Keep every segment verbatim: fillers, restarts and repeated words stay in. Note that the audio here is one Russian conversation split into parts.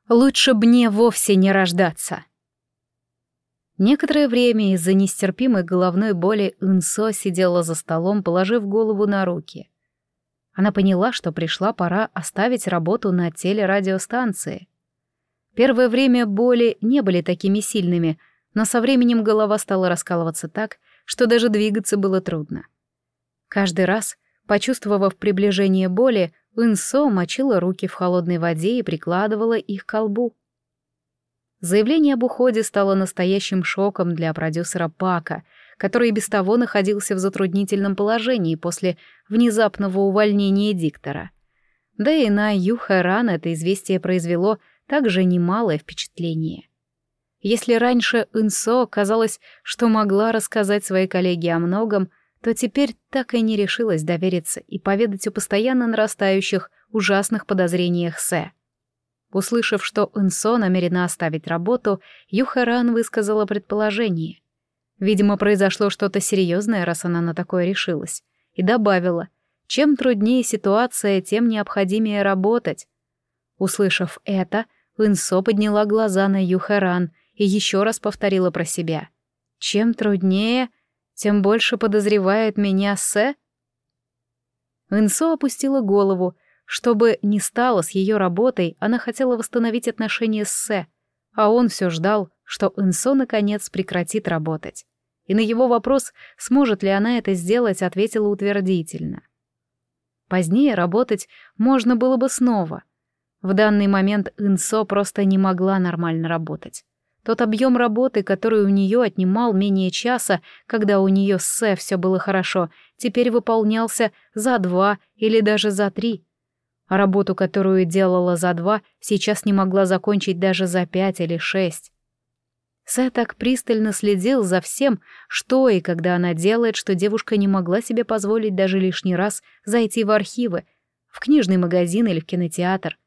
Лучше б мне вовсе не рождаться. Некоторое время из-за нестерпимой головной боли Инсо сидела за столом, положив голову на руки. Она поняла, что пришла пора оставить работу на телерадиостанции. Первое время боли не были такими сильными, но со временем голова стала раскалываться так, что даже двигаться было трудно. Каждый раз, почувствовав приближение боли, Инсо мочила руки в холодной воде и прикладывала их к колбу. Заявление об уходе стало настоящим шоком для продюсера Пака, который и без того находился в затруднительном положении после внезапного увольнения диктора. Да и на Ю Хэран это известие произвело также немалое впечатление. Если раньше Инсо казалось, что могла рассказать своей коллеге о многом, то теперь так и не решилась довериться и поведать о постоянно нарастающих ужасных подозрениях Сэ. Услышав, что Инсо намерена оставить работу, Ю Хэран высказала предположение. Видимо, произошло что-то серьезное, раз она на такое решилась, и добавила: чем труднее ситуация, тем необходимее работать. Услышав это, Инсо подняла глаза на Ю Хэран и еще раз повторила про себя: чем труднее, тем больше подозревает меня Сэ. Инсо опустила голову. Чтобы не стало с ее работой, она хотела восстановить отношения с Сэ, а он все ждал, что Инсо наконец прекратит работать. И на его вопрос, сможет ли она это сделать, ответила утвердительно. Позднее работать можно было бы снова. В данный момент Инсо просто не могла нормально работать. Тот объем работы, который у нее отнимал менее часа, когда у нее с Сэ все было хорошо, теперь выполнялся за два или даже за три. А работу, которую делала за два, сейчас не могла закончить даже за пять или шесть. Сэ так пристально следил за всем, что и когда она делает, что девушка не могла себе позволить даже лишний раз зайти в архивы, в книжный магазин или в кинотеатр.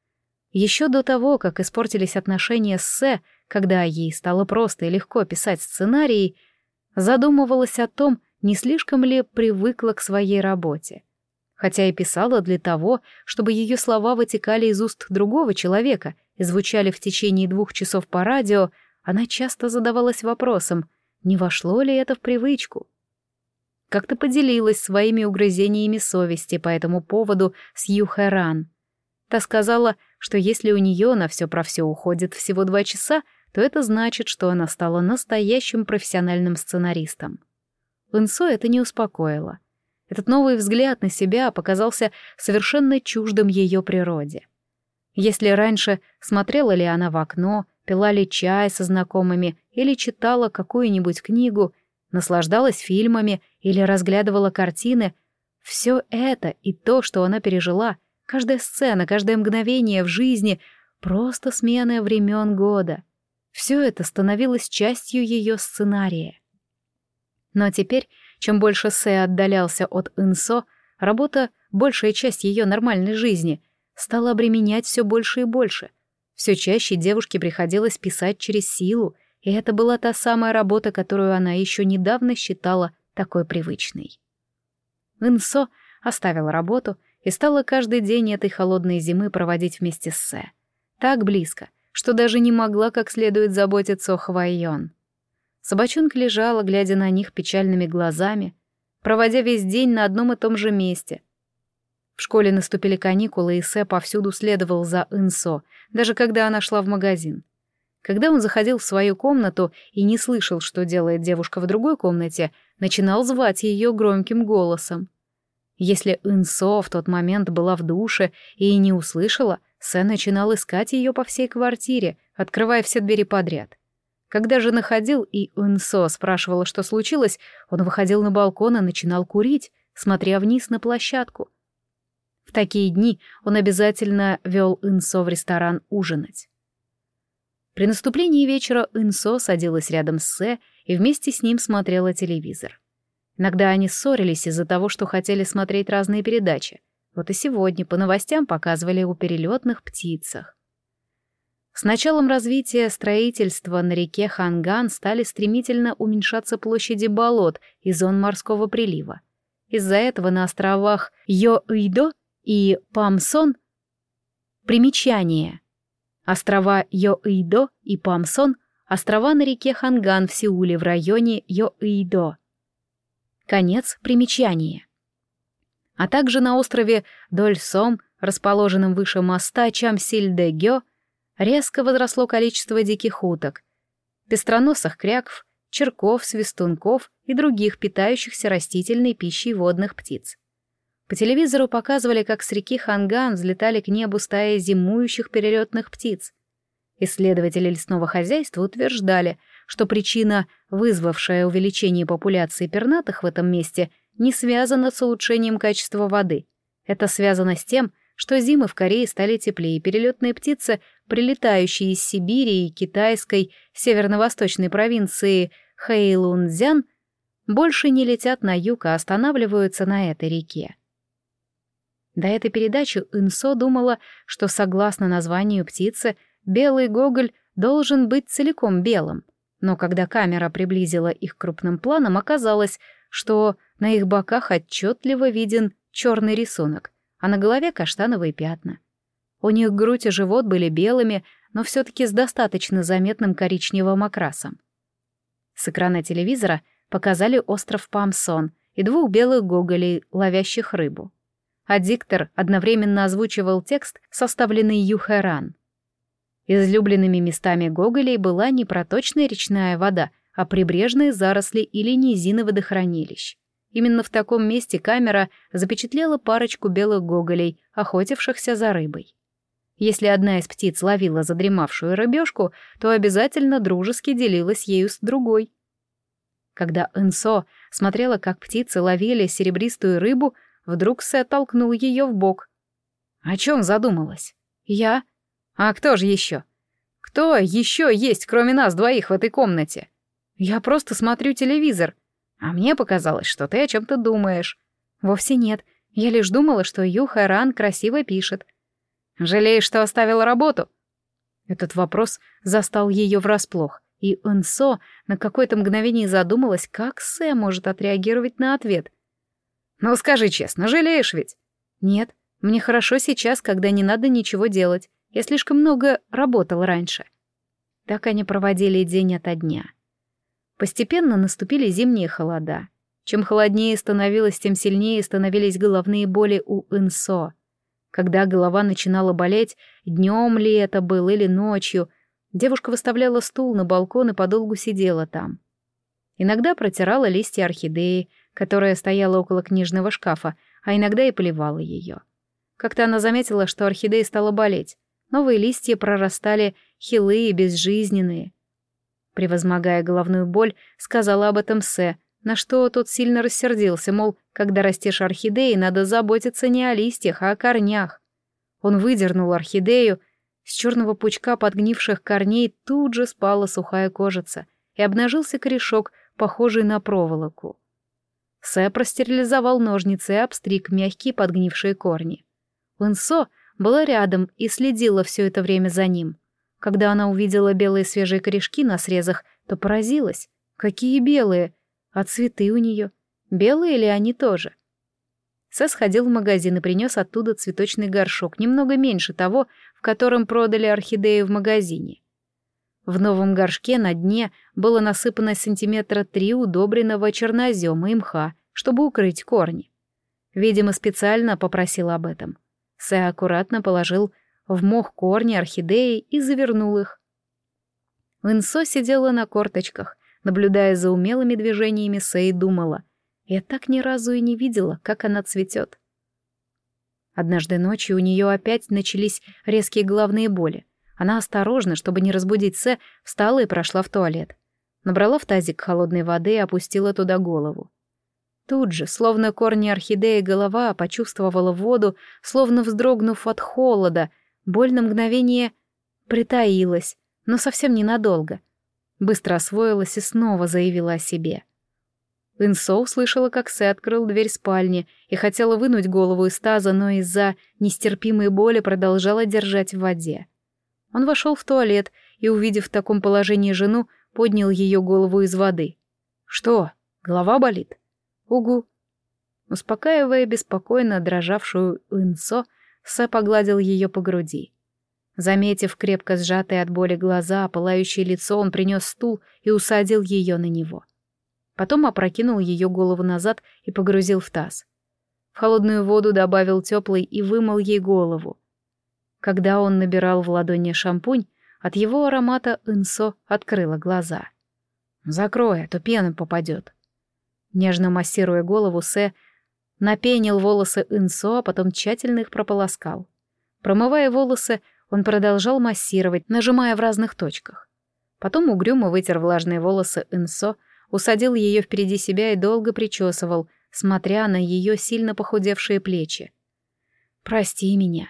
Еще до того, как испортились отношения с Сэ, когда ей стало просто и легко писать сценарии, задумывалась о том, не слишком ли привыкла к своей работе. Хотя и писала для того, чтобы ее слова вытекали из уст другого человека и звучали в течение двух часов по радио, она часто задавалась вопросом, не вошло ли это в привычку. Как-то поделилась своими угрызениями совести по этому поводу с Ю Хэран. Та сказала, что если у нее на все про все уходит всего два часа, то это значит, что она стала настоящим профессиональным сценаристом. Инсо это не успокоило. Этот новый взгляд на себя показался совершенно чуждым ее природе. Если раньше смотрела ли она в окно, пила ли чай со знакомыми или читала какую-нибудь книгу, наслаждалась фильмами или разглядывала картины, все это и то, что она пережила, каждая сцена, каждое мгновение в жизни — просто смена времен года. Все это становилось частью ее сценария. Но теперь, чем больше Сэ отдалялся от Инсо, работа, большая часть ее нормальной жизни, стала обременять все больше и больше. Все чаще девушке приходилось писать через силу, и это была та самая работа, которую она еще недавно считала такой привычной. Инсо оставила работу и стала каждый день этой холодной зимы проводить вместе с Сэ. Так близко, что даже не могла как следует заботиться о Хвайон. Собачонка лежала, глядя на них печальными глазами, проводя весь день на одном и том же месте. В школе наступили каникулы, и Сэ повсюду следовал за Инсо, даже когда она шла в магазин. Когда он заходил в свою комнату и не слышал, что делает девушка в другой комнате, начинал звать ее громким голосом. Если Инсо в тот момент была в душе и не услышала, Сэ начинал искать ее по всей квартире, открывая все двери подряд. Когда же находил и Инсо спрашивала, что случилось, он выходил на балкон и начинал курить, смотря вниз на площадку. В такие дни он обязательно вел Инсо в ресторан ужинать. При наступлении вечера Инсо садилась рядом с Сэ и вместе с ним смотрела телевизор. Иногда они ссорились из-за того, что хотели смотреть разные передачи. Вот и сегодня по новостям показывали о перелетных птицах. С началом развития строительства на реке Ханган стали стремительно уменьшаться площади болот и зон морского прилива. Из-за этого на островах Йо-Идо и Памсон примечание. Острова Йоидо и Памсон — острова на реке Ханган в Сеуле в районе Йоидо. Конец примечания. А также на острове Дольсом, расположенном выше моста Чамсильдэгё, резко возросло количество диких уток, пестроносых кряков, черков, свистунков и других питающихся растительной пищей водных птиц. По телевизору показывали, как с реки Ханган взлетали к небу стаи зимующих перелетных птиц. Исследователи лесного хозяйства утверждали, что причина, вызвавшая увеличение популяции пернатых в этом месте, не связана с улучшением качества воды. Это связано с тем, что зимы в Корее стали теплее, и перелетные птицы, прилетающие из Сибири и китайской северно-восточной провинции Хэйлунцзян, больше не летят на юг, а останавливаются на этой реке. До этой передачи Инсо думала, что, согласно названию птицы, белый гоголь должен быть целиком белым. Но когда камера приблизила их крупным планом, оказалось, что на их боках отчетливо виден черный рисунок, а на голове каштановые пятна. У них грудь и живот были белыми, но все-таки с достаточно заметным коричневым окрасом. С экрана телевизора показали остров Памсон и двух белых гоголей, ловящих рыбу. А диктор одновременно озвучивал текст, составленный Юхэран. Излюбленными местами гоголей была не проточная речная вода, а прибрежные заросли или низины водохранилищ. Именно в таком месте камера запечатлела парочку белых гоголей, охотившихся за рыбой. Если одна из птиц ловила задремавшую рыбешку, то обязательно дружески делилась ею с другой. Когда Инсо смотрела, как птицы ловили серебристую рыбу, вдруг Сэ толкнул ее в бок. О чем задумалась? Я? А кто же еще? Кто еще есть, кроме нас двоих в этой комнате? Я просто смотрю телевизор. А мне показалось, что ты о чем-то думаешь. Вовсе нет. Я лишь думала, что Ю Хэран красиво пишет. Жалеешь, что оставила работу? Этот вопрос застал ее врасплох, и Инсо на какое-то мгновение задумалась, как Сэ может отреагировать на ответ. «Ну, скажи честно, жалеешь ведь?» «Нет, мне хорошо сейчас, когда не надо ничего делать. Я слишком много работал раньше». Так они проводили день ото дня. Постепенно наступили зимние холода. Чем холоднее становилось, тем сильнее становились головные боли у Инсо. Когда голова начинала болеть, днем ли это было или ночью, девушка выставляла стул на балкон и подолгу сидела там. Иногда протирала листья орхидеи, которая стояла около книжного шкафа, а иногда и поливала ее. Как-то она заметила, что орхидея стала болеть. Новые листья прорастали хилые, безжизненные. Превозмогая головную боль, сказала об этом Сэ, на что тот сильно рассердился, мол, когда растешь орхидеи, надо заботиться не о листьях, а о корнях. Он выдернул орхидею, с черного пучка подгнивших корней тут же спала сухая кожица, и обнажился корешок, похожий на проволоку. Сэ простерилизовал ножницы и обстриг мягкие подгнившие корни. Инсо была рядом и следила все это время за ним. Когда она увидела белые свежие корешки на срезах, то поразилась. Какие белые! А цветы у нее? Белые ли они тоже? Сэ сходил в магазин и принес оттуда цветочный горшок, немного меньше того, в котором продали орхидею в магазине. В новом горшке на дне было насыпано сантиметра три удобренного чернозема и мха, чтобы укрыть корни. Видимо, специально попросил об этом. Сэ аккуратно положил в мох корни орхидеи и завернул их. Инсо сидела на корточках, наблюдая за умелыми движениями Сэ, и думала: я так ни разу и не видела, как она цветет. Однажды ночью у нее опять начались резкие головные боли. Она осторожно, чтобы не разбудить Сэ, встала и прошла в туалет. Набрала в тазик холодной воды и опустила туда голову. Тут же, словно корни орхидеи, голова почувствовала воду, словно вздрогнув от холода, боль на мгновение притаилась, но совсем ненадолго. Быстро освоилась и снова заявила о себе. Инсо услышала, как Сэ открыл дверь спальни и хотела вынуть голову из таза, но из-за нестерпимой боли продолжала держать в воде. Он вошел в туалет и, увидев в таком положении жену, поднял ее голову из воды. «Что, голова болит?» «Угу». Успокаивая беспокойно дрожавшую Инсо, Сэ погладил ее по груди. Заметив крепко сжатые от боли глаза, пылающее лицо, он принес стул и усадил ее на него. Потом опрокинул ее голову назад и погрузил в таз. В холодную воду добавил теплый и вымыл ей голову. Когда он набирал в ладони шампунь, от его аромата Инсо открыла глаза. «Закрой, а то пена попадет». Нежно массируя голову, Сэ напенил волосы Инсо, а потом тщательно их прополоскал. Промывая волосы, он продолжал массировать, нажимая в разных точках. Потом угрюмо вытер влажные волосы Инсо, усадил ее впереди себя и долго причесывал, смотря на ее сильно похудевшие плечи. «Прости меня».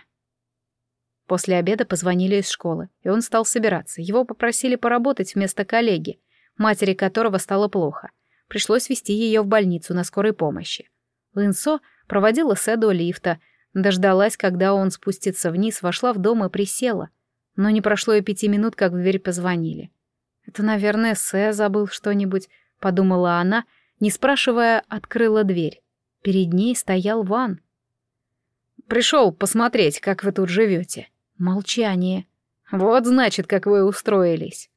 После обеда позвонили из школы, и он стал собираться. Его попросили поработать вместо коллеги, матери которого стало плохо. Пришлось везти ее в больницу на скорой помощи. Инсо проводила Сэ до лифта, дождалась, когда он спустится вниз, вошла в дом и присела. Но не прошло и пяти минут, как в дверь позвонили. «Это, наверное, Сэ забыл что-нибудь», — подумала она, не спрашивая, открыла дверь. Перед ней стоял Ван. «Пришел посмотреть, как вы тут живете». Молчание. «Вот, значит, как вы устроились».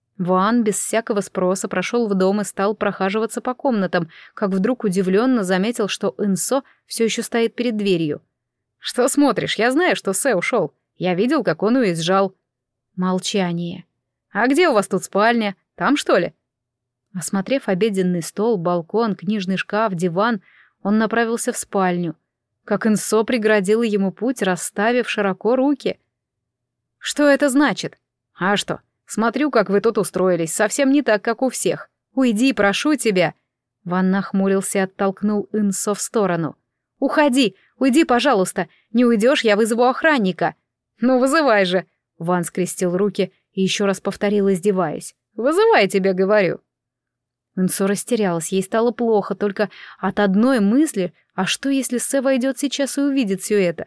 Ван без всякого спроса прошел в дом и стал прохаживаться по комнатам, как вдруг удивленно заметил, что Инсо все еще стоит перед дверью. «Что смотришь? Я знаю, что Сэ ушел. Я видел, как он уезжал». Молчание. «А где у вас тут спальня? Там, что ли?» Осмотрев обеденный стол, балкон, книжный шкаф, диван, он направился в спальню. Как Инсо преградила ему путь, расставив широко руки. «Что это значит?» «А что? Смотрю, как вы тут устроились, совсем не так, как у всех. Уйди, прошу тебя!» Ван нахмурился и оттолкнул Инсо в сторону. «Уходи! Уйди, пожалуйста! Не уйдешь, я вызову охранника!» «Ну, вызывай же!» Ван скрестил руки и еще раз повторил, издеваясь. «Вызывай, тебе говорю!» Инсо растерялась, ей стало плохо только от одной мысли, а что, если Сэ войдет сейчас и увидит все это?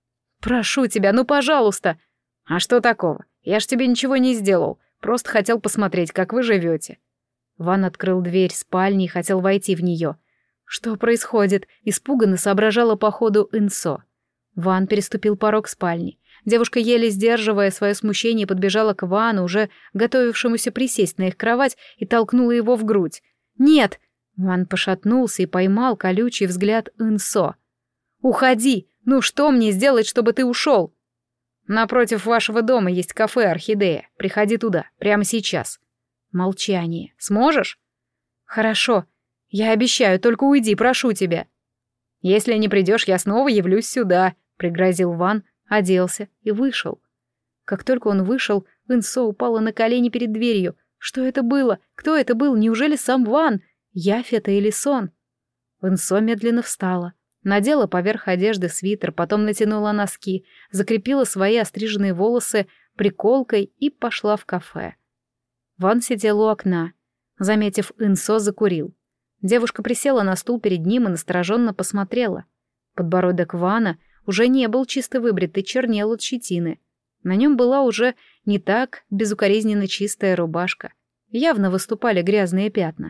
«Прошу тебя, ну, пожалуйста!» «А что такого? Я ж тебе ничего не сделал, просто хотел посмотреть, как вы живете». Ван открыл дверь спальни и хотел войти в нее. Что происходит? Испуганно соображала по ходу Инсо. Ван переступил порог спальни. Девушка, еле сдерживая свое смущение, подбежала к Вану, уже готовившемуся присесть на их кровать, и толкнула его в грудь. «Нет!» Ван пошатнулся и поймал колючий взгляд Инсо. «Уходи! Ну что мне сделать, чтобы ты ушел?» «Напротив вашего дома есть кафе «Орхидея». Приходи туда, прямо сейчас». Молчание. «Сможешь?» «Хорошо. Я обещаю, только уйди, прошу тебя». «Если не придешь, я снова явлюсь сюда», — пригрозил Ван, оделся и вышел. Как только он вышел, Инсо упала на колени перед дверью. Что это было? Кто это был? Неужели сам Ван? Явь это или сон? Инсо медленно встала. Надела поверх одежды свитер, потом натянула носки, закрепила свои остриженные волосы приколкой и пошла в кафе. Ван сидел у окна. Заметив Инсо, закурил. Девушка присела на стул перед ним и настороженно посмотрела. Подбородок Вана уже не был чисто выбрит и чернел от щетины. На нем была уже не так безукоризненно чистая рубашка. Явно выступали грязные пятна.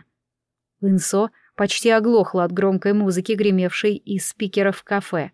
Инсо почти оглохла от громкой музыки, гремевшей из спикеров в кафе.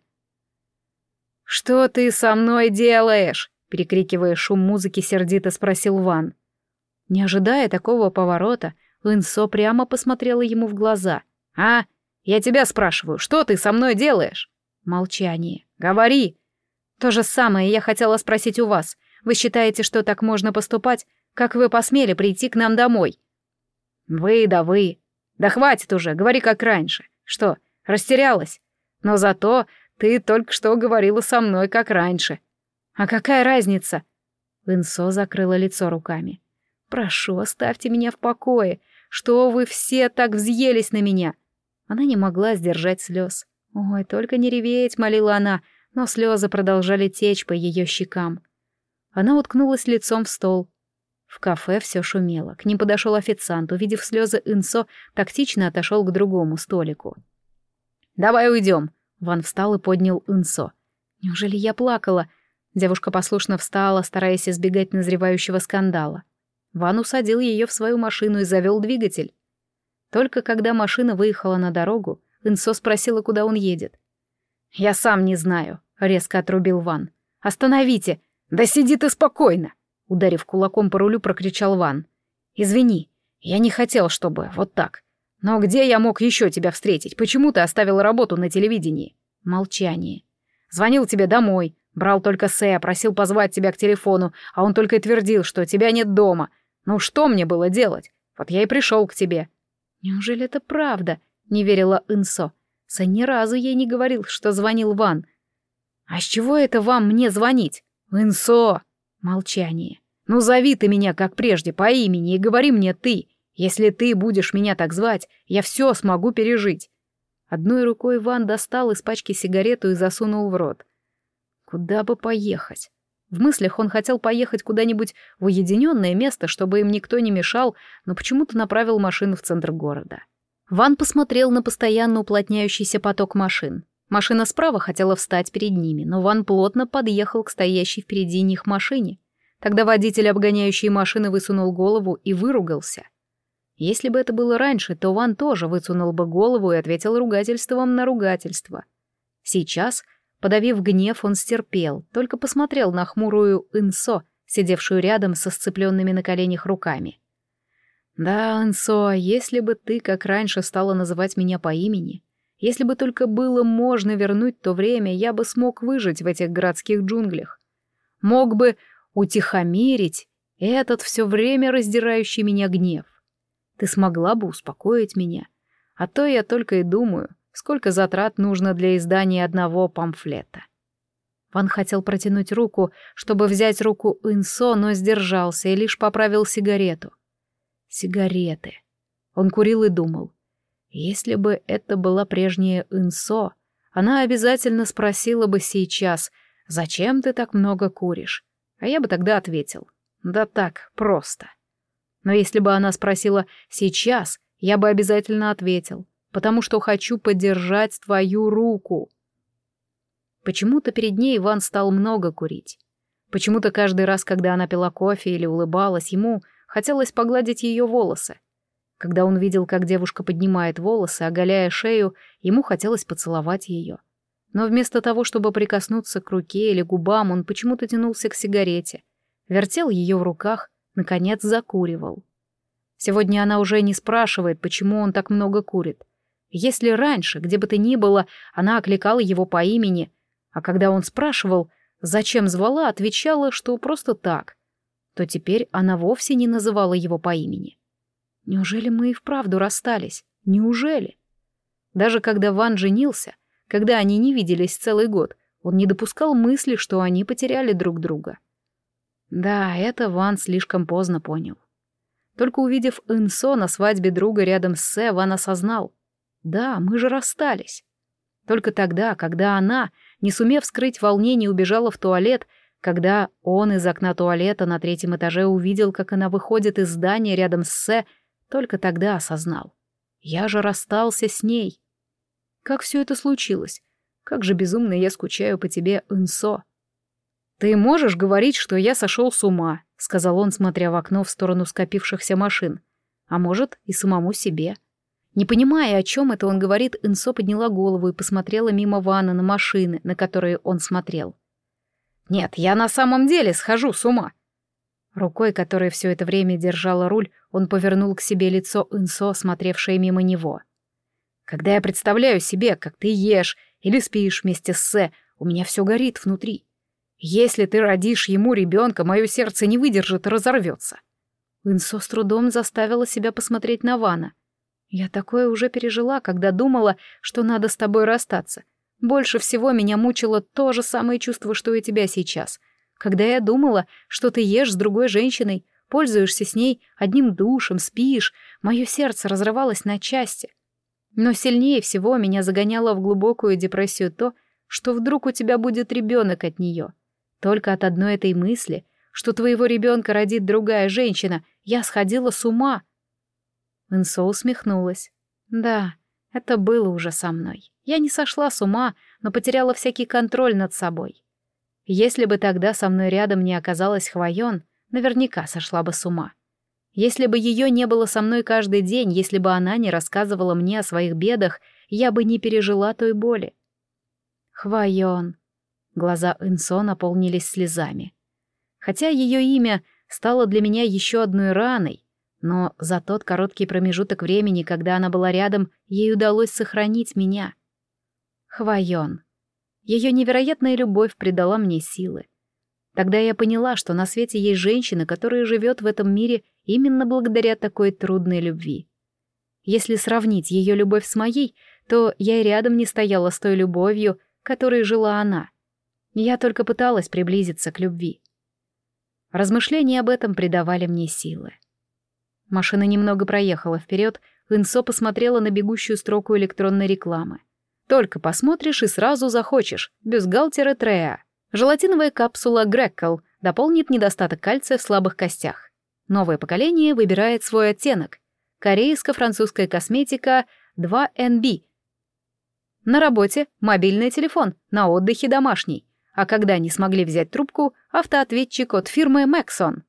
«Что ты со мной делаешь?» — перекрикивая шум музыки, сердито спросил Ван. Не ожидая такого поворота, Инсо прямо посмотрела ему в глаза. «А? Я тебя спрашиваю, что ты со мной делаешь?» Молчание. «Говори!» «То же самое я хотела спросить у вас. Вы считаете, что так можно поступать? Как вы посмели прийти к нам домой?» «Вы да вы. Да хватит уже, говори как раньше. Что, растерялась? Но зато ты только что говорила со мной как раньше». «А какая разница?» Инсо закрыла лицо руками. «Прошу, оставьте меня в покое. Что вы все так взъелись на меня?» Она не могла сдержать слез. «Ой, только не реветь», — молила она, но слезы продолжали течь по ее щекам. Она уткнулась лицом в стол. В кафе все шумело. К ним подошел официант, увидев слезы Инсо, тактично отошел к другому столику. «Давай уйдем». Ван встал и поднял Инсо. «Неужели я плакала?» Девушка послушно встала, стараясь избегать назревающего скандала. Ван усадил ее в свою машину и завел двигатель. Только когда машина выехала на дорогу, Инсо спросила, куда он едет. «Я сам не знаю», — резко отрубил Ван. «Остановите! «Да сиди ты спокойно!» — ударив кулаком по рулю, прокричал Ван. «Извини, я не хотел, чтобы вот так. Но где я мог еще тебя встретить? Почему ты оставил работу на телевидении?» Молчание. «Звонил тебе домой, брал только Сэ, просил позвать тебя к телефону, а он только и твердил, что тебя нет дома. Ну что мне было делать? Вот я и пришел к тебе». «Неужели это правда?» — не верила Инсо. Сэ ни разу ей не говорил, что звонил Ван. «А с чего это вам мне звонить?» «Инсо!» Молчание. «Ну зови ты меня, как прежде, по имени и говори мне ты. Если ты будешь меня так звать, я все смогу пережить». Одной рукой Ван достал из пачки сигарету и засунул в рот. Куда бы поехать? В мыслях он хотел поехать куда-нибудь в уединенное место, чтобы им никто не мешал, но почему-то направил машину в центр города. Ван посмотрел на постоянно уплотняющийся поток машин. Машина справа хотела встать перед ними, но Ван плотно подъехал к стоящей впереди них машине. Тогда водитель обгоняющей машины высунул голову и выругался. Если бы это было раньше, то Ван тоже высунул бы голову и ответил ругательством на ругательство. Сейчас, подавив гнев, он стерпел, только посмотрел на хмурую Инсо, сидевшую рядом со сцепленными на коленях руками. «Да, Инсо, если бы ты, как раньше, стала называть меня по имени, если бы только было можно вернуть то время, я бы смог выжить в этих городских джунглях. Мог бы утихомирить этот все время раздирающий меня гнев. Ты смогла бы успокоить меня. А то я только и думаю, сколько затрат нужно для издания одного памфлета». Ван хотел протянуть руку, чтобы взять руку Инсо, но сдержался и лишь поправил сигарету. Сигареты. Он курил и думал. Если бы это была прежняя Инсо, она обязательно спросила бы сейчас, «Зачем ты так много куришь?» А я бы тогда ответил, «Да так, просто». Но если бы она спросила «сейчас», я бы обязательно ответил, «Потому что хочу подержать твою руку». Почему-то перед ней Иван стал много курить. Почему-то каждый раз, когда она пила кофе или улыбалась, ему хотелось погладить ее волосы. Когда он видел, как девушка поднимает волосы, оголяя шею, ему хотелось поцеловать ее. Но вместо того, чтобы прикоснуться к руке или губам, он почему-то тянулся к сигарете, вертел ее в руках, наконец закуривал. Сегодня она уже не спрашивает, почему он так много курит. Если раньше, где бы то ни было, она окликала его по имени, а когда он спрашивал, зачем звала, отвечала, что просто так, то теперь она вовсе не называла его по имени. Неужели мы и вправду расстались? Неужели? Даже когда Ван женился, когда они не виделись целый год, он не допускал мысли, что они потеряли друг друга. Да, это Ван слишком поздно понял. Только увидев Инсо на свадьбе друга рядом с Сэ, Ван осознал. Да, мы же расстались. Только тогда, когда она, не сумев скрыть волнение, убежала в туалет, когда он из окна туалета на третьем этаже увидел, как она выходит из здания рядом с Сэ, только тогда осознал. Я же расстался с ней. Как все это случилось? Как же безумно я скучаю по тебе, Инсо. «Ты можешь говорить, что я сошел с ума», — сказал он, смотря в окно в сторону скопившихся машин. А может, и самому себе. Не понимая, о чем это он говорит, Инсо подняла голову и посмотрела мимо Вана на машины, на которые он смотрел. «Нет, я на самом деле схожу с ума». Рукой, которая все это время держала руль, он повернул к себе лицо Инсо, смотревшее мимо него. «Когда я представляю себе, как ты ешь или спишь вместе с Сэ, у меня все горит внутри. Если ты родишь ему ребенка, мое сердце не выдержит и разорвется». Инсо с трудом заставила себя посмотреть на Вана. «Я такое уже пережила, когда думала, что надо с тобой расстаться. Больше всего меня мучило то же самое чувство, что и тебя сейчас. Когда я думала, что ты ешь с другой женщиной, пользуешься с ней одним душем, спишь, мое сердце разрывалось на части. Но сильнее всего меня загоняло в глубокую депрессию то, что вдруг у тебя будет ребенок от нее. Только от одной этой мысли, что твоего ребенка родит другая женщина, я сходила с ума». Инсо усмехнулась. «Да, это было уже со мной. Я не сошла с ума, но потеряла всякий контроль над собой. Если бы тогда со мной рядом не оказалась Хвоен, наверняка сошла бы с ума. Если бы ее не было со мной каждый день, если бы она не рассказывала мне о своих бедах, я бы не пережила той боли». «Хвоен». Глаза Инсо наполнились слезами. Хотя ее имя стало для меня еще одной раной, но за тот короткий промежуток времени, когда она была рядом, ей удалось сохранить меня. Хвайон. Ее невероятная любовь придала мне силы. Тогда я поняла, что на свете есть женщина, которая живет в этом мире именно благодаря такой трудной любви. Если сравнить ее любовь с моей, то я и рядом не стояла с той любовью, которой жила она. Я только пыталась приблизиться к любви. Размышления об этом придавали мне силы. Машина немного проехала вперед, Инсо посмотрела на бегущую строку электронной рекламы. «Только посмотришь и сразу захочешь. Бюстгальтер Трея. Желатиновая капсула Греккл дополнит недостаток кальция в слабых костях. Новое поколение выбирает свой оттенок. Корейско-французская косметика два эн би. На работе мобильный телефон, на отдыхе домашний. А когда не смогли взять трубку, автоответчик от фирмы Maxon.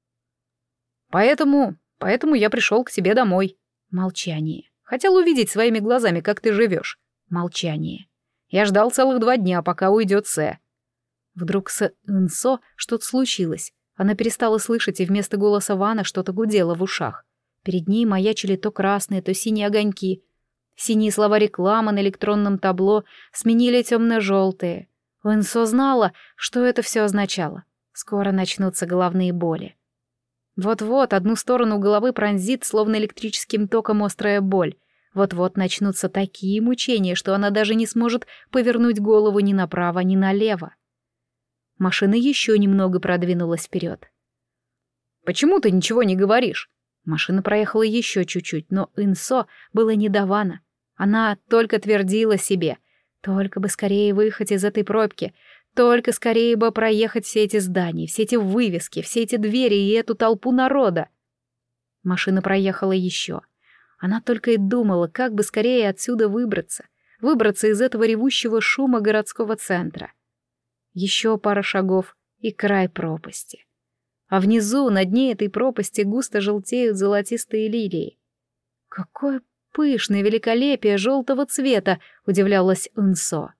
Поэтому, поэтому я пришел к тебе домой». Молчание. «Хотел увидеть своими глазами, как ты живешь». Молчание. «Я ждал целых два дня, пока уйдет Сэ». Вдруг с Инсо что-то случилось. Она перестала слышать, и вместо голоса Вана что-то гудело в ушах. Перед ней маячили то красные, то синие огоньки. Синие слова рекламы на электронном табло сменили темно-желтые. Инсо знала, что это все означало. Скоро начнутся головные боли. Вот-вот одну сторону головы пронзит, словно электрическим током, острая боль. Вот-вот начнутся такие мучения, что она даже не сможет повернуть голову ни направо, ни налево. Машина еще немного продвинулась вперед. «Почему ты ничего не говоришь?» Машина проехала еще чуть-чуть, но Инсо было не до Вана. Она только твердила себе: только бы скорее выехать из этой пробки, только скорее бы проехать все эти здания, все эти вывески, все эти двери и эту толпу народа. Машина проехала еще. Она только и думала, как бы скорее отсюда выбраться, выбраться из этого ревущего шума городского центра. Еще пара шагов и край пропасти. А внизу, на дне этой пропасти, густо желтеют золотистые лилии. «Какое пышное великолепие желтого цвета!» — удивлялась Инсо.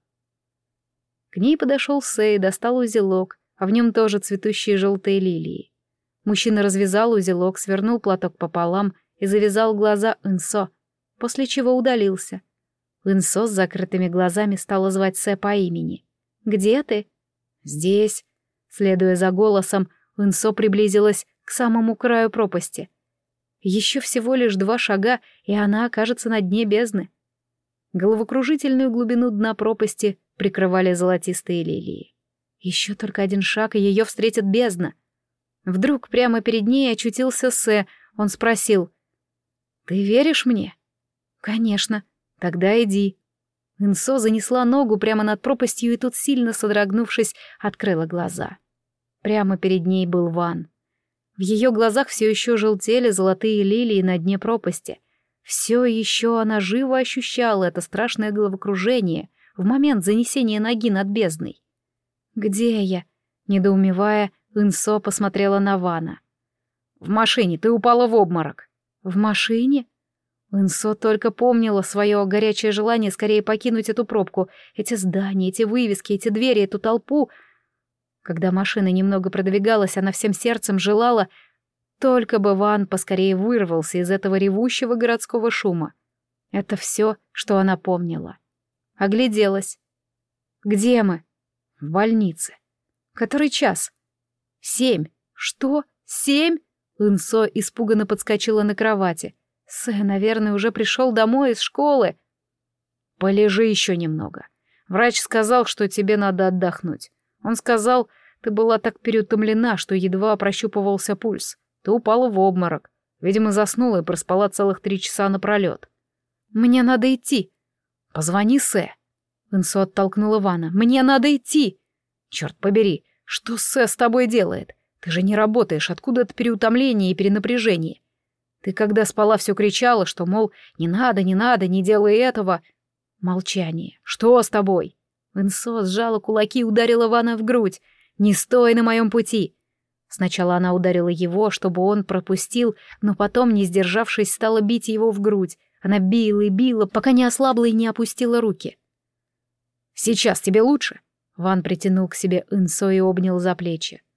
К ней подошел Сэй, достал узелок, а в нем тоже цветущие желтые лилии. Мужчина развязал узелок, свернул платок пополам и завязал глаза Инсо, после чего удалился. Инсо с закрытыми глазами стала звать Сэ по имени. «Где ты?» «Здесь». Следуя за голосом, Инсо приблизилась к самому краю пропасти. Еще всего лишь два шага, и она окажется на дне бездны. Головокружительную глубину дна пропасти прикрывали золотистые лилии. Еще только один шаг, и ее встретит бездна. Вдруг прямо перед ней очутился Сэ. Он спросил: «Ты веришь мне?» «Конечно. Тогда иди». Инсо занесла ногу прямо над пропастью и тут, сильно содрогнувшись, открыла глаза. Прямо перед ней был Ван. В ее глазах все еще желтели золотые лилии на дне пропасти. Все еще она живо ощущала это страшное головокружение в момент занесения ноги над бездной. «Где я?» — недоумевая, Инсо посмотрела на Вана. «В машине, ты упала в обморок». «В машине?» Инсо только помнила свое горячее желание скорее покинуть эту пробку, эти здания, эти вывески, эти двери, эту толпу. Когда машина немного продвигалась, она всем сердцем желала, только бы Ван поскорее вырвался из этого ревущего городского шума. Это все, что она помнила. Огляделась. «Где мы?» «В больнице». «Который час?» «Семь». «Что? Семь?» Инсо испуганно подскочила на кровати. «Сэ, наверное, уже пришел домой из школы». «Полежи еще немного. Врач сказал, что тебе надо отдохнуть. Он сказал, ты была так переутомлена, что едва прощупывался пульс. Ты упала в обморок. Видимо, заснула и проспала целых три часа напролет. Мне надо идти». «Позвони Сэ». Инсо оттолкнула Вана. «Мне надо идти». «Черт побери, что Сэ с тобой делает? Ты же не работаешь, откуда это переутомление и перенапряжение? Ты когда спала, все кричала, что, мол, не надо, не надо, не делай этого». Молчание. «Что с тобой?» Инсо сжала кулаки и ударила Вана в грудь. «Не стой на моем пути!» Сначала она ударила его, чтобы он пропустил, но потом, не сдержавшись, стала бить его в грудь. Она била и била, пока не ослабла и не опустила руки. «Сейчас тебе лучше?» Ван притянул к себе Инсо и обнял за плечи.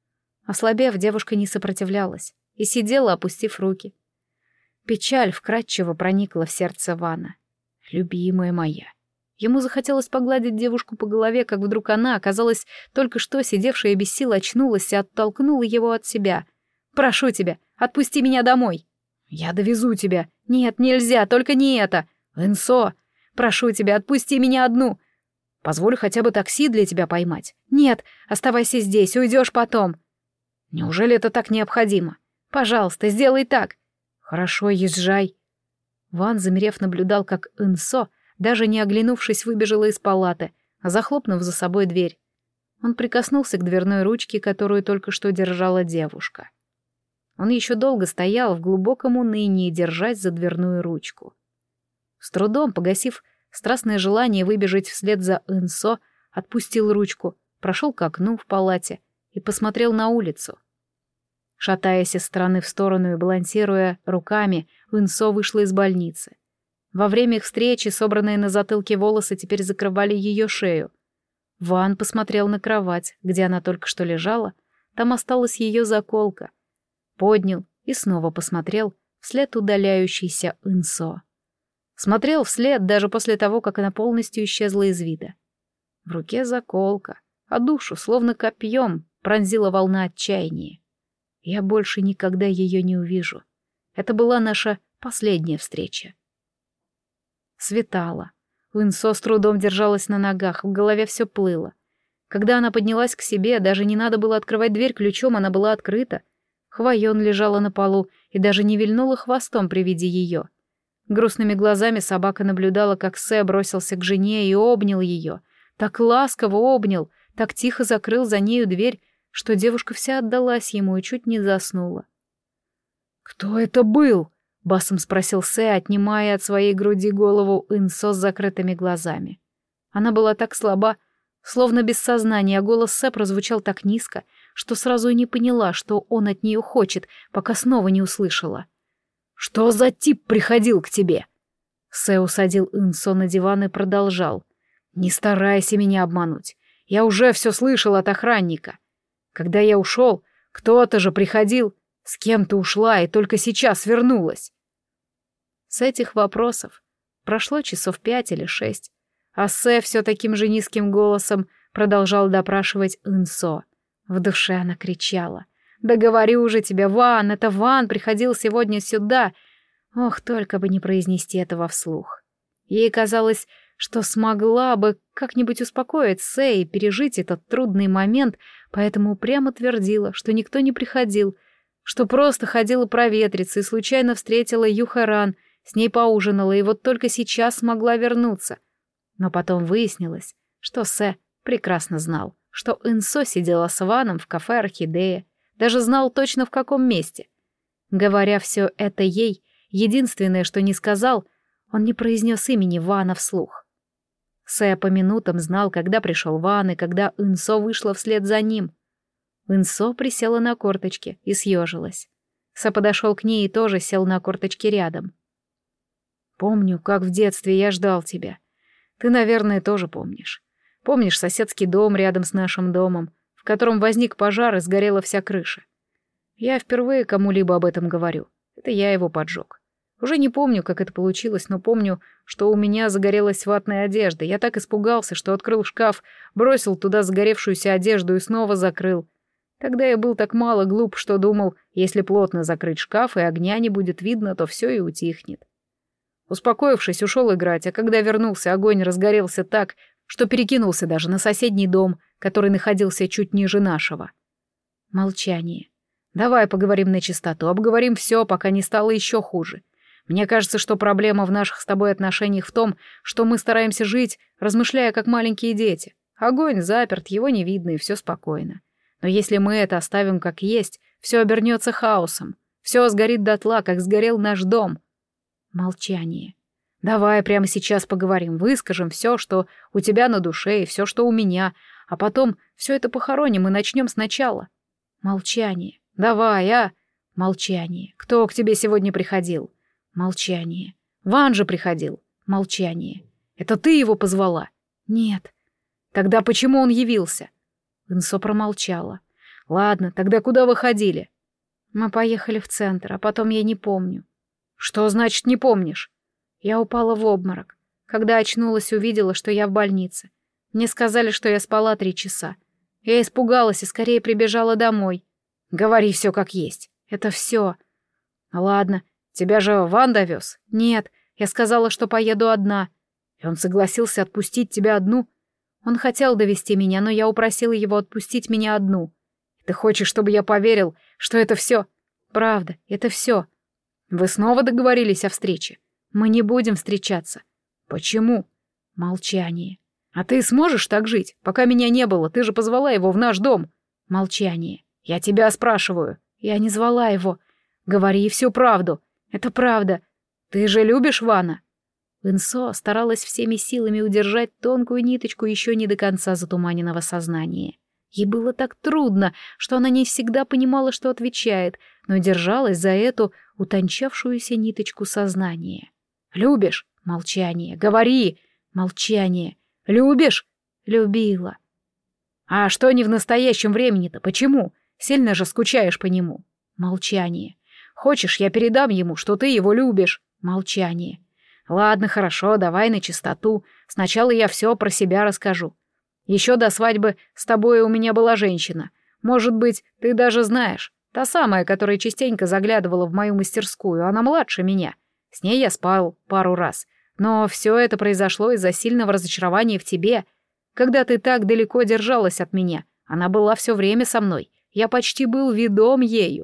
Ослабев, девушка не сопротивлялась и сидела, опустив руки. Печаль вкрадчиво проникла в сердце Вана. «Любимая моя». Ему захотелось погладить девушку по голове, как вдруг она, оказалась только что сидевшая без сил, очнулась и оттолкнула его от себя. «Прошу тебя, отпусти меня домой!» «Я довезу тебя!» «Нет, нельзя, только не это!» «Энсо! Прошу тебя, отпусти меня одну!» «Позволь хотя бы такси для тебя поймать!» «Нет, оставайся здесь, уйдешь потом!» «Неужели это так необходимо?» «Пожалуйста, сделай так!» «Хорошо, езжай!» Ван, замерев, наблюдал, как Энсо, даже не оглянувшись, выбежала из палаты, захлопнув за собой дверь. Он прикоснулся к дверной ручке, которую только что держала девушка. Он еще долго стоял в глубоком унынии, держась за дверную ручку. С трудом погасив страстное желание выбежать вслед за Энсо, отпустил ручку, прошел к окну в палате и посмотрел на улицу. Шатаясь из стороны в сторону и балансируя руками, Энсо вышла из больницы. Во время их встречи собранные на затылке волосы теперь закрывали ее шею. Ван посмотрел на кровать, где она только что лежала, там осталась ее заколка. Поднял и снова посмотрел вслед удаляющейся Энсо. Смотрел вслед даже после того, как она полностью исчезла из вида. В руке заколка, а душу, словно копьем, пронзила волна отчаяния. Я больше никогда ее не увижу. Это была наша последняя встреча. Светало. Энсо с трудом держалась на ногах, в голове все плыло. Когда она поднялась к себе, даже не надо было открывать дверь ключом, она была открыта. Хвоен лежала на полу и даже не вильнула хвостом при виде ее. Грустными глазами собака наблюдала, как Сэ бросился к жене и обнял ее. Так ласково обнял, так тихо закрыл за нею дверь, что девушка вся отдалась ему и чуть не заснула. «Кто это был?» — басом спросил Сэ, отнимая от своей груди голову Энсо с закрытыми глазами. Она была так слаба, словно без сознания, а голос Сэ прозвучал так низко, что сразу и не поняла, что он от нее хочет, пока снова не услышала. «Что за тип приходил к тебе?» Сэ усадил Энсо на диван и продолжал. «Не старайся меня обмануть. Я уже все слышал от охранника. Когда я ушел, кто-то же приходил. С кем ты ушла и только сейчас вернулась?» С этих вопросов прошло часов пять или шесть, а Сэ все таким же низким голосом продолжал допрашивать Энсо. В душе она кричала. «Да говорю же тебе, Ван, это Ван приходил сегодня сюда!» Ох, только бы не произнести этого вслух. Ей казалось, что смогла бы как-нибудь успокоить Сэ и пережить этот трудный момент, поэтому упрямо твердила, что никто не приходил, что просто ходила проветриться и случайно встретила Юхаран, с ней поужинала и вот только сейчас смогла вернуться. Но потом выяснилось, что Сэ прекрасно знал, что Энсо сидела с Ваном в кафе «Орхидея», даже знал точно в каком месте. Говоря все это ей, единственное, что не сказал, он не произнес имени Вана вслух. Сэ по минутам знал, когда пришел Ван и когда Энсо вышла вслед за ним. Энсо присела на корточки и съежилась. Сэ подошел к ней и тоже сел на корточки рядом. «Помню, как в детстве я ждал тебя. Ты, наверное, тоже помнишь. Помнишь соседский дом рядом с нашим домом, в котором возник пожар и сгорела вся крыша? Я впервые кому-либо об этом говорю. Это я его поджег. Уже не помню, как это получилось, но помню, что у меня загорелась ватная одежда. Я так испугался, что открыл шкаф, бросил туда загоревшуюся одежду и снова закрыл. Тогда я был так мало глуп, что думал, если плотно закрыть шкаф и огня не будет видно, то все и утихнет. Успокоившись, ушел играть, а когда вернулся, огонь разгорелся так, что перекинулся даже на соседний дом, который находился чуть ниже нашего. Молчание. Давай поговорим на чистоту, обговорим все, пока не стало еще хуже. Мне кажется, что проблема в наших с тобой отношениях в том, что мы стараемся жить, размышляя как маленькие дети. Огонь заперт, его не видно, и все спокойно. Но если мы это оставим как есть, все обернется хаосом. Все сгорит дотла, как сгорел наш дом. Молчание. Давай прямо сейчас поговорим, выскажем все, что у тебя на душе, и все, что у меня, а потом все это похороним и начнем сначала. Молчание. Давай, а? Молчание. Кто к тебе сегодня приходил? Молчание. Ван же приходил. Молчание. Это ты его позвала? Нет. Тогда почему он явился? Энсо промолчала. Ладно, тогда куда вы ходили? Мы поехали в центр, а потом я не помню. Что значит не помнишь? Я упала в обморок. Когда очнулась, увидела, что я в больнице. Мне сказали, что я спала три часа. Я испугалась и скорее прибежала домой. Говори все как есть. Это все. Ладно, тебя же Ван довез? Нет, я сказала, что поеду одна. И он согласился отпустить тебя одну? Он хотел довести меня, но я упросила его отпустить меня одну. Ты хочешь, чтобы я поверил, что это все? Правда, это все. Вы снова договорились о встрече? Мы не будем встречаться. Почему? Молчание. А ты сможешь так жить, пока меня не было? Ты же позвала его в наш дом. Молчание. Я тебя спрашиваю. Я не звала его. Говори всю правду. Это правда. Ты же любишь Вана? Инсо старалась всеми силами удержать тонкую ниточку еще не до конца затуманенного сознания. Ей было так трудно, что она не всегда понимала, что отвечает, но держалась за эту утончавшуюся ниточку сознания. «Любишь?» — молчание. «Говори!» — молчание. «Любишь?» — любила. «А что не в настоящем времени-то? Почему? Сильно же скучаешь по нему?» Молчание. «Хочешь, я передам ему, что ты его любишь?» Молчание. «Ладно, хорошо, давай на чистоту. Сначала я все про себя расскажу. Еще до свадьбы с тобой у меня была женщина. Может быть, ты даже знаешь. Та самая, которая частенько заглядывала в мою мастерскую. Она младше меня. С ней я спал пару раз. Но все это произошло из-за сильного разочарования в тебе. Когда ты так далеко держалась от меня, она была все время со мной. Я почти был ведом ею».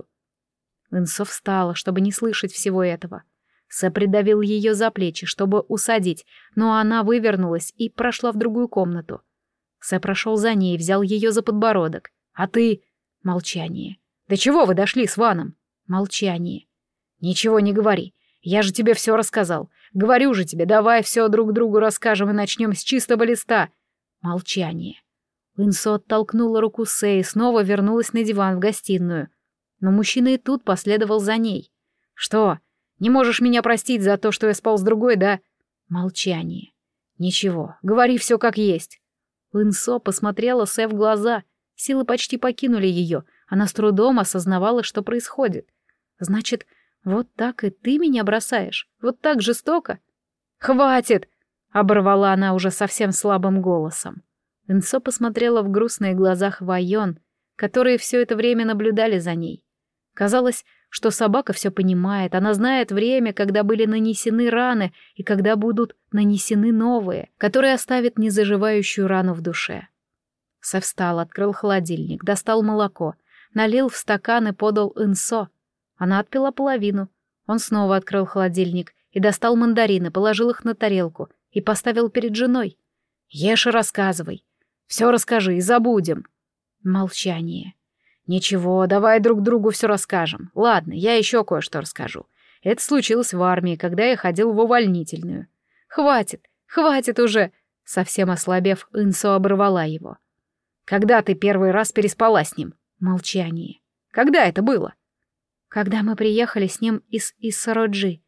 Инсо встала, чтобы не слышать всего этого. Сэ придавил ее за плечи, чтобы усадить, но она вывернулась и прошла в другую комнату. Сэ прошел за ней и взял ее за подбородок. «А ты?» Молчание. «До чего вы дошли с Ваном?» Молчание. «Ничего не говори. Я же тебе все рассказал. Говорю же тебе, давай все друг другу расскажем и начнем с чистого листа». Молчание. Инсо оттолкнула руку Сэ и снова вернулась на диван в гостиную. Но мужчина и тут последовал за ней. «Что? Не можешь меня простить за то, что я спал с другой, да?» Молчание. «Ничего, говори все как есть». Инсо посмотрела Сэ в глаза. Силы почти покинули ее. Она с трудом осознавала, что происходит. «Значит, вот так и ты меня бросаешь? Вот так жестоко?» «Хватит!» — оборвала она уже совсем слабым голосом. Инсо посмотрела в грустные глаза Хвайон, которые все это время наблюдали за ней. Казалось, что собака все понимает, она знает время, когда были нанесены раны и когда будут нанесены новые, которые оставят незаживающую рану в душе. Сэ встал, открыл холодильник, достал молоко, налил в стакан и подал Инсо. Она отпила половину. Он снова открыл холодильник и достал мандарины, положил их на тарелку и поставил перед женой. «Ешь и рассказывай. Все расскажи и забудем». Молчание. «Ничего, давай друг другу все расскажем. Ладно, я еще кое-что расскажу. Это случилось в армии, когда я ходил в увольнительную. Хватит, хватит уже!» Совсем ослабев, Инсо оборвала его. «Когда ты первый раз переспала с ним?» Молчание. «Когда это было?» «Когда мы приехали с ним из Иссароджи».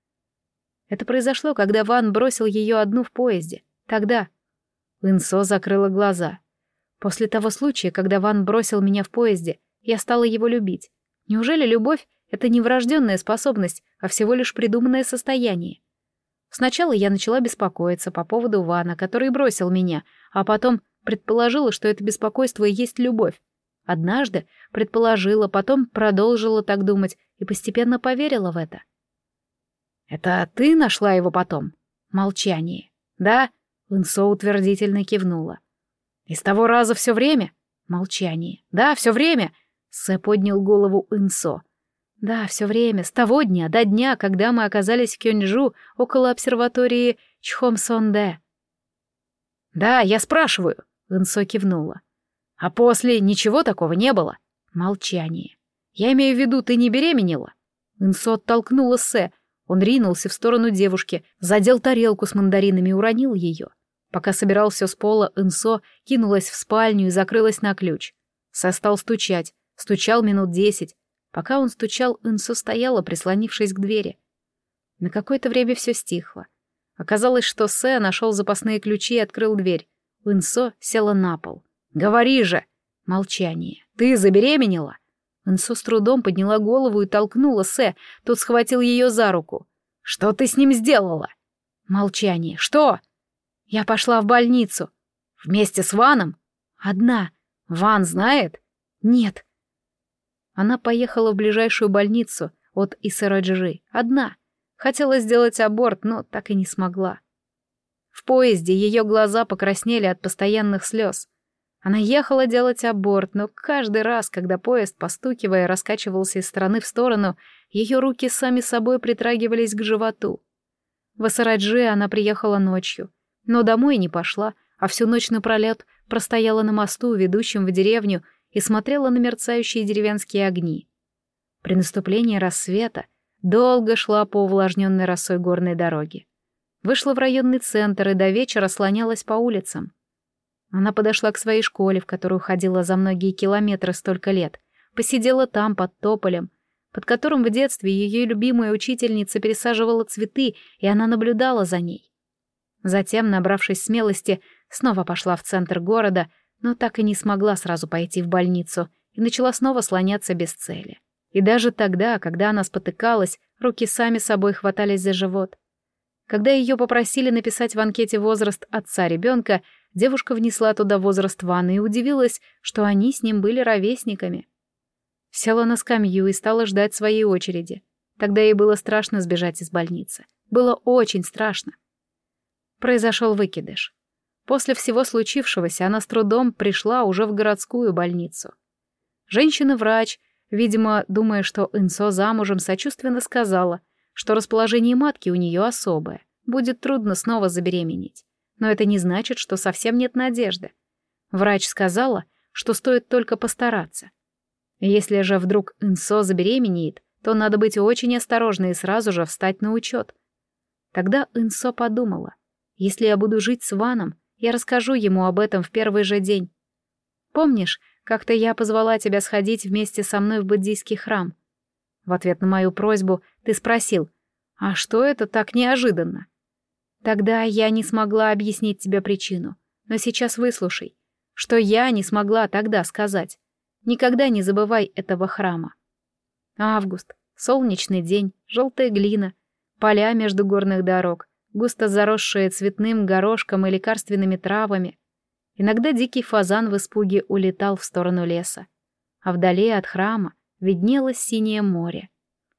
Это произошло, когда Ван бросил ее одну в поезде. Тогда. Инсо закрыла глаза. После того случая, когда Ван бросил меня в поезде, я стала его любить. Неужели любовь — это не врожденная способность, а всего лишь придуманное состояние? Сначала я начала беспокоиться по поводу Вана, который бросил меня, а потом предположила, что это беспокойство и есть любовь. Однажды предположила, потом продолжила так думать и постепенно поверила в это. «Это ты нашла его потом?» Молчание. «Да?» Инсо утвердительно кивнула. «И с того раза все время?» Молчание. «Да, все время?» Сэ поднял голову Инсо. «Да, все время, с того дня до дня, когда мы оказались в Кёнджу около обсерватории Чхомсонде». «Да, я спрашиваю», — Инсо кивнула. «А после ничего такого не было?» Молчание. «Я имею в виду, ты не беременела?» Инсо оттолкнула Сэ. Он ринулся в сторону девушки, задел тарелку с мандаринами и уронил ее. Пока собирал все с пола, Инсо кинулась в спальню и закрылась на ключ. Сэ стал стучать. Стучал минут десять. Пока он стучал, Инсо стояла, прислонившись к двери. На какое-то время все стихло. Оказалось, что Сэ нашел запасные ключи и открыл дверь. Инсо села на пол. «Говори же!» Молчание. «Ты забеременела?» Инсо с трудом подняла голову и толкнула Сэ. Тот схватил ее за руку. «Что ты с ним сделала?» Молчание. «Что?» «Я пошла в больницу». «Вместе с Ваном?» «Одна». «Ван знает?» «Нет». Она поехала в ближайшую больницу от Исараджи. Одна. Хотела сделать аборт, но так и не смогла. В поезде ее глаза покраснели от постоянных слез. Она ехала делать аборт, но каждый раз, когда поезд, постукивая, раскачивался из стороны в сторону, ее руки сами собой притрагивались к животу. В Исараджи она приехала ночью, но домой не пошла, а всю ночь напролет простояла на мосту, ведущем в деревню, и смотрела на мерцающие деревенские огни. При наступлении рассвета долго шла по увлажненной росой горной дороге. Вышла в районный центр и до вечера слонялась по улицам. Она подошла к своей школе, в которую ходила за многие километры столько лет, посидела там под тополем, под которым в детстве ее любимая учительница пересаживала цветы, и она наблюдала за ней. Затем, набравшись смелости, снова пошла в центр города, но так и не смогла сразу пойти в больницу и начала снова слоняться без цели. И даже тогда, когда она спотыкалась, руки сами собой хватались за живот. Когда ее попросили написать в анкете возраст отца ребенка, девушка внесла туда возраст Ваны и удивилась, что они с ним были ровесниками. Села на скамью и стала ждать своей очереди. Тогда ей было страшно сбежать из больницы. Было очень страшно. Произошел выкидыш. После всего случившегося она с трудом пришла уже в городскую больницу. Женщина-врач, видимо, думая, что Инсо замужем, сочувственно сказала, что расположение матки у нее особое, будет трудно снова забеременеть. Но это не значит, что совсем нет надежды. Врач сказала, что стоит только постараться. Если же вдруг Инсо забеременеет, то надо быть очень осторожной и сразу же встать на учет. Тогда Инсо подумала, если я буду жить с Ваном, я расскажу ему об этом в первый же день. Помнишь, как-то я позвала тебя сходить вместе со мной в буддийский храм? В ответ на мою просьбу ты спросил, а что это так неожиданно? Тогда я не смогла объяснить тебе причину, но сейчас выслушай, что я не смогла тогда сказать. Никогда не забывай этого храма. Август, солнечный день, желтая глина, поля между горных дорог, густо заросшие цветным горошком и лекарственными травами. Иногда дикий фазан в испуге улетал в сторону леса, а вдали от храма виднелось синее море.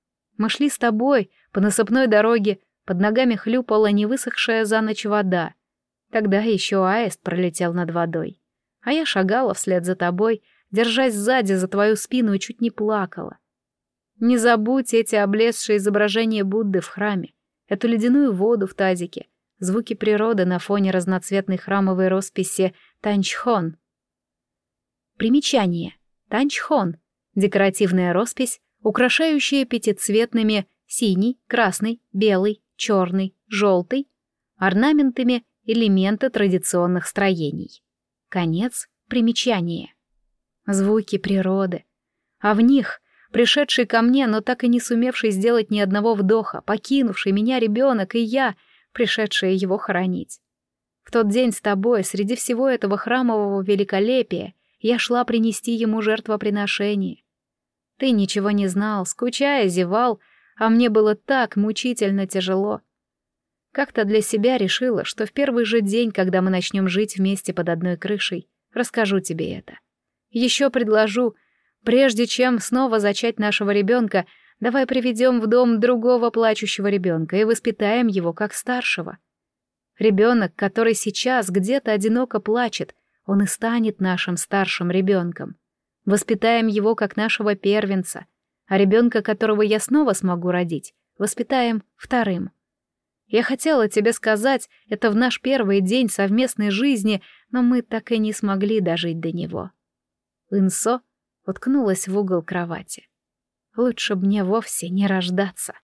Мы шли с тобой по насыпной дороге, под ногами хлюпала невысохшая за ночь вода. Тогда еще аист пролетел над водой. А я шагала вслед за тобой, держась сзади за твою спину и чуть не плакала. Не забудь эти облезшие изображения Будды в храме, эту ледяную воду в тазике, звуки природы на фоне разноцветной храмовой росписи Танчхон. Примечание. Танчхон. Декоративная роспись, украшающая пятицветными синий, красный, белый, черный, желтый орнаментами элементы традиционных строений. Конец примечания. Звуки природы. А в них, пришедший ко мне, но так и не сумевший сделать ни одного вдоха, покинувший меня ребенок и я, пришедшая его хоронить. В тот день с тобой, среди всего этого храмового великолепия, я шла принести ему жертвоприношение. Ты ничего не знал, скучая, зевал, а мне было так мучительно тяжело. Как-то для себя решила, что в первый же день, когда мы начнем жить вместе под одной крышей, расскажу тебе это. Еще предложу, прежде чем снова зачать нашего ребенка, давай приведем в дом другого плачущего ребенка и воспитаем его как старшего. Ребенок, который сейчас где-то одиноко плачет, он и станет нашим старшим ребенком. Воспитаем его как нашего первенца, а ребенка, которого я снова смогу родить, воспитаем вторым. Я хотела тебе сказать это в наш первый день совместной жизни, но мы так и не смогли дожить до него. Инсо уткнулась в угол кровати. Лучше б мне вовсе не рождаться.